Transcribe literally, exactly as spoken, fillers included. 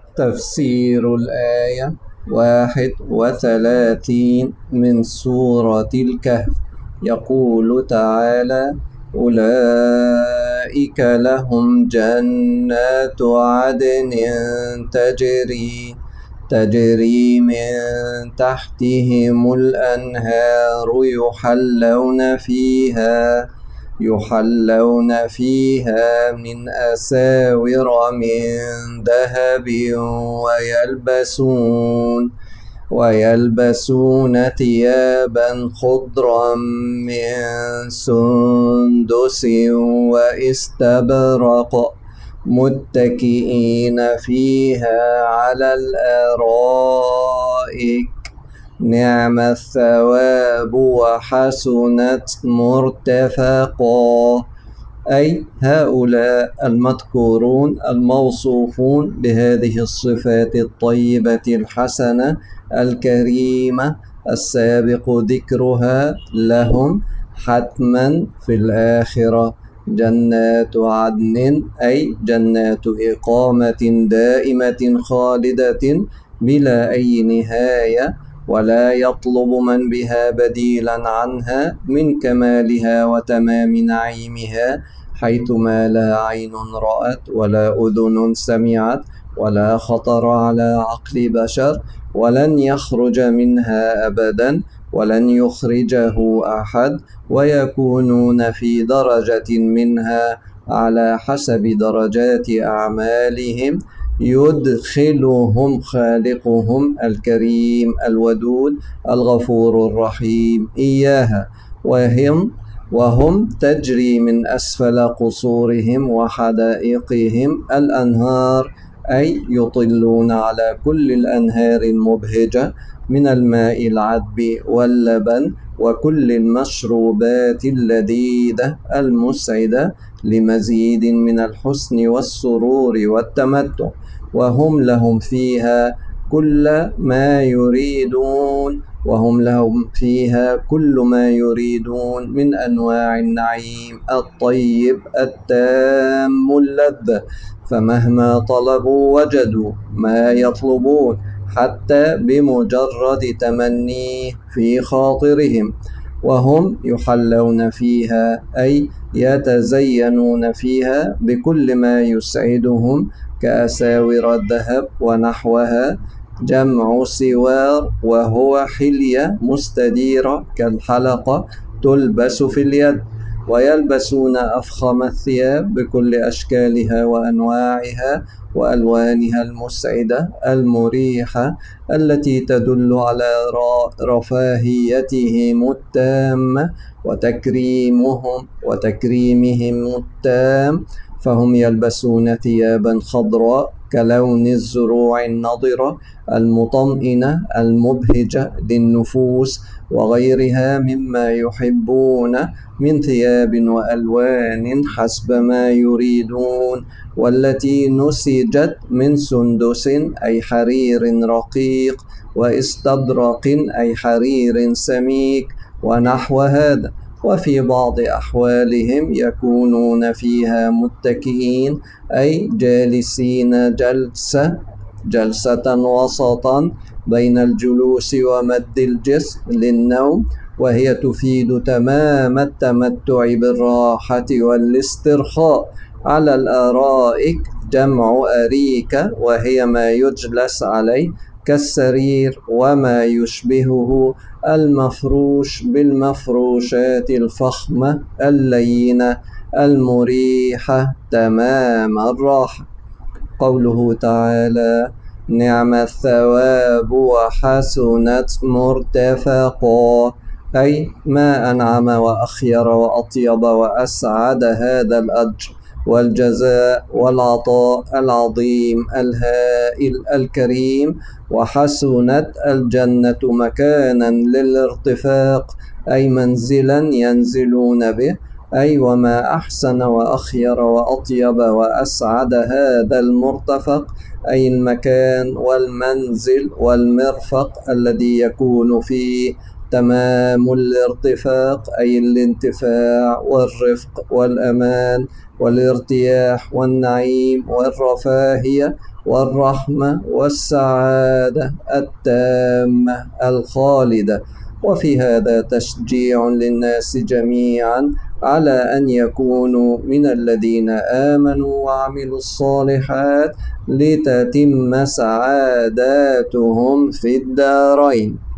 تفسير الآية واحد وثلاثين من سورة الكهف. يقول تعالى: أولئك لهم جنات عدن تجري تجري من تحتهم الأنهار يحلون فيها يحلون فيها من أساور من ذهب ويلبسون ويلبسون ثيابا خضرا من سندس واستبرق متكئين فيها على الأرائك نعم الثواب وحسنت مرتفقا. أي هؤلاء المذكورون الموصوفون بهذه الصفات الطيبة الحسنة الكريمة السابق ذكرها لهم حتما في الآخرة جنات عدن، أي جنات إقامة دائمة خالدة بلا أي نهاية، ولا يطلب من بها بديلا عنها من كمالها وتمام نعيمها، حيثما لا عين رأت ولا أذن سمعت ولا خطر على عقل بشر، ولن يخرج منها أبدا ولن يخرجه أحد، ويكونون في درجة منها على حسب درجات أعمالهم، يدخلهم خالقهم الكريم الودود الغفور الرحيم إياها، وهم وهم تجري من أسفل قصورهم وحدائقهم الأنهار، أي يطلون على كل الأنهار المبهجة من الماء العذب واللبن وكل المشروبات اللذيذة المسعدة لمزيد من الحسن والسرور والتمتع، وهم لهم فيها كل ما يريدون وهم لهم فيها كل ما يريدون من أنواع النعيم الطيب التام اللذة، فمهما طلبوا وجدوا ما يطلبون حتى بمجرد تمنيه في خاطرهم. وهم يحلون فيها، أي يتزينون فيها بكل ما يسعدهم كأساور الذهب ونحوها، جمع سوار، وهو حلية مستديرة كالحلقة تلبس في اليد، ويلبسون أفخم الثياب بكل أشكالها وأنواعها وألوانها المسعدة المريحة التي تدل على رفاهيتهم التامة وتكريمهم وتكريمهم التام. فهم يلبسون ثيابا خضراء كلون الزروع النضرة المطمئنة المبهجة للنفوس، وغيرها مما يحبون من ثياب وألوان حسب ما يريدون، والتي نسجت من سندس أي حرير رقيق، واستبرق أي حرير سميك، ونحو هذا. وفي بعض أحوالهم يكونون فيها متكئين، أي جالسين جلسة جلسة وسطا بين الجلوس ومد الجسم للنوم، وهي تفيد تمام التمتع بالراحة والاسترخاء على الأرائك، جمع أريكة، وهي ما يجلس عليه كالسرير وما يشبهه المفروش بالمفروشات الفخمة اللينة المريحة تمام الراحة. قوله تعالى: نعم الثواب وحسنت مرتفقا، أي ما أنعم وأخير وأطيب وأسعد هذا الأجر والجزاء والعطاء العظيم الهائل الكريم. وحسنت الجنة مكانا للارتفاق، أي منزلا ينزلون به، أي وما أحسن وأخير وأطيب وأسعد هذا المرتفق، أي المكان والمنزل والمرفق الذي يكون فيه تمام الارتفاق أي الانتفاع والرفق والأمان والارتياح والنعيم والرفاهية والرحمة والسعادة التامة الخالدة. وفي هذا تشجيع للناس جميعا على أن يكونوا من الذين آمنوا وعملوا الصالحات لتتم سعاداتهم في الدارين.